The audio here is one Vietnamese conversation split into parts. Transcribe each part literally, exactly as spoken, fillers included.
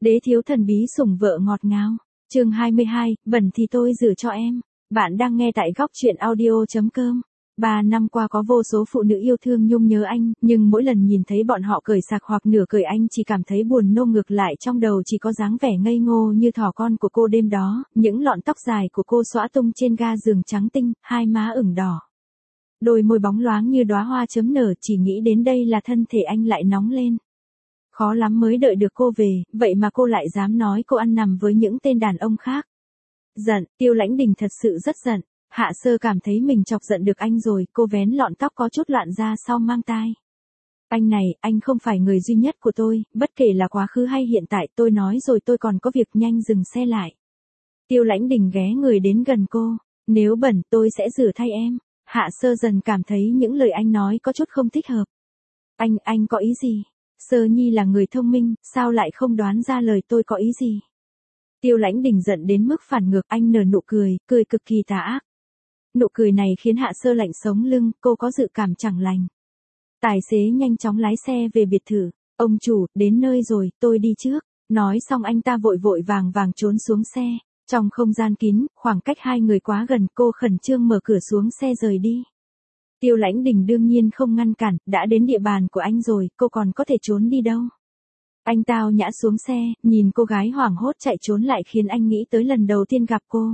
Đế thiếu thần bí sủng vợ ngọt ngào. Chương hai mươi hai, bẩn thì tôi rửa cho em. Bạn đang nghe tại góc truyện audio chấm com. Ba năm qua có vô số phụ nữ yêu thương nhung nhớ anh, nhưng mỗi lần nhìn thấy bọn họ cởi sạc hoặc nửa cởi anh chỉ cảm thấy buồn nôn, ngược lại trong đầu chỉ có dáng vẻ ngây ngô như thỏ con của cô đêm đó, những lọn tóc dài của cô xõa tung trên ga giường trắng tinh, hai má ửng đỏ. Đôi môi bóng loáng như đóa hoa chớm nở, chỉ nghĩ đến đây là thân thể anh lại nóng lên. Khó lắm mới đợi được cô về, vậy mà cô lại dám nói cô ăn nằm với những tên đàn ông khác. Giận, Tiêu Lãnh Đình thật sự rất giận. Hạ Sơ cảm thấy mình chọc giận được anh rồi, cô vén lọn tóc có chút loạn ra sau mang tai. Anh này, anh không phải người duy nhất của tôi, bất kể là quá khứ hay hiện tại, tôi nói rồi, tôi còn có việc, nhanh dừng xe lại. Tiêu Lãnh Đình ghé người đến gần cô. Nếu bẩn, tôi sẽ rửa thay em. Hạ Sơ dần cảm thấy những lời anh nói có chút không thích hợp. Anh, anh có ý gì? Sơ Nhi là người thông minh, sao lại không đoán ra lời tôi có ý gì? Tiêu Lãnh Đình giận đến mức phản ngược, anh nở nụ cười, cười cực kỳ tà ác. Nụ cười này khiến Hạ Sơ lạnh sống lưng, cô có dự cảm chẳng lành. Tài xế nhanh chóng lái xe về biệt thự. Ông chủ, đến nơi rồi, tôi đi trước. Nói xong anh ta vội vội vàng vàng trốn xuống xe. Trong không gian kín, khoảng cách hai người quá gần, cô khẩn trương mở cửa xuống xe rời đi. Tiêu Lãnh Đình đương nhiên không ngăn cản, đã đến địa bàn của anh rồi, cô còn có thể trốn đi đâu. Anh tao nhã xuống xe, nhìn cô gái hoảng hốt chạy trốn lại khiến anh nghĩ tới lần đầu tiên gặp cô.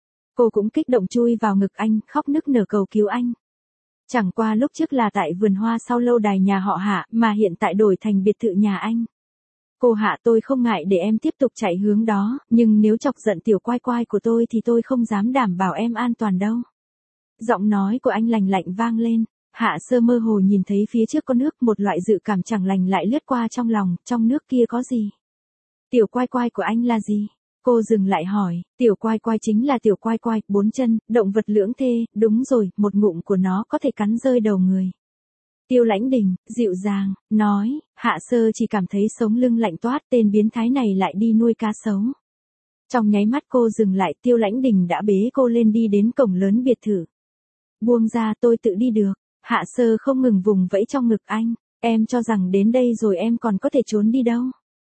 Cô cũng kích động chui vào ngực anh, khóc nức nở cầu cứu anh. Chẳng qua lúc trước là tại vườn hoa sau lâu đài nhà họ Hạ, mà hiện tại đổi thành biệt thự nhà anh. Cô Hạ, tôi không ngại để em tiếp tục chạy hướng đó, nhưng nếu chọc giận tiểu quai quai của tôi thì tôi không dám đảm bảo em an toàn đâu. Giọng nói của anh lành lạnh vang lên. Hạ Sơ mơ hồ nhìn thấy phía trước có nước, một loại dự cảm chẳng lành lại lướt qua trong lòng, trong nước kia có gì? Tiểu quai quai của anh là gì? Cô dừng lại hỏi, tiểu quai quai chính là tiểu quai quai, bốn chân, động vật lưỡng thê, đúng rồi, một ngụm của nó có thể cắn rơi đầu người. Tiêu Lãnh Đình, dịu dàng, nói. Hạ Sơ chỉ cảm thấy sống lưng lạnh toát, tên biến thái này lại đi nuôi cá sấu. Trong nháy mắt cô dừng lại, Tiêu Lãnh Đình đã bế cô lên đi đến cổng lớn biệt thự. Buông ra, tôi tự đi được. Hạ Sơ không ngừng vùng vẫy trong ngực anh. Em cho rằng đến đây rồi em còn có thể trốn đi đâu.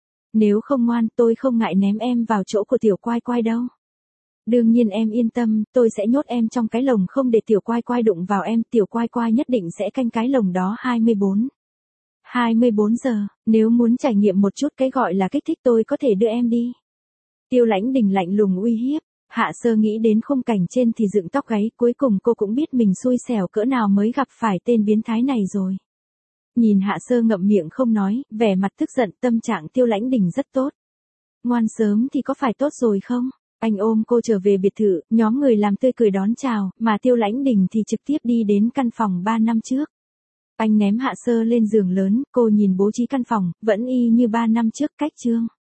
Nếu không ngoan, tôi không ngại ném em vào chỗ của tiểu quai quai đâu. Đương nhiên em yên tâm, tôi sẽ nhốt em trong cái lồng không để tiểu quai quai đụng vào em. Tiểu quai quai nhất định sẽ canh cái lồng đó hai mươi bốn. hai mươi bốn giờ, nếu muốn trải nghiệm một chút cái gọi là kích thích tôi có thể đưa em đi. Tiêu Lãnh Đình lạnh lùng uy hiếp. Hạ Sơ nghĩ đến khung cảnh trên thì dựng tóc gáy, cuối cùng cô cũng biết mình xui xẻo cỡ nào mới gặp phải tên biến thái này rồi. Nhìn Hạ Sơ ngậm miệng không nói, vẻ mặt tức giận, tâm trạng Tiêu Lãnh Đình rất tốt. Ngoan sớm thì có phải tốt rồi không? Anh ôm cô trở về biệt thự, nhóm người làm tươi cười đón chào, mà Tiêu Lãnh Đình thì trực tiếp đi đến căn phòng ba năm trước. Anh ném Hạ Sơ lên giường lớn, cô nhìn bố trí căn phòng, vẫn y như ba năm trước, cách chương.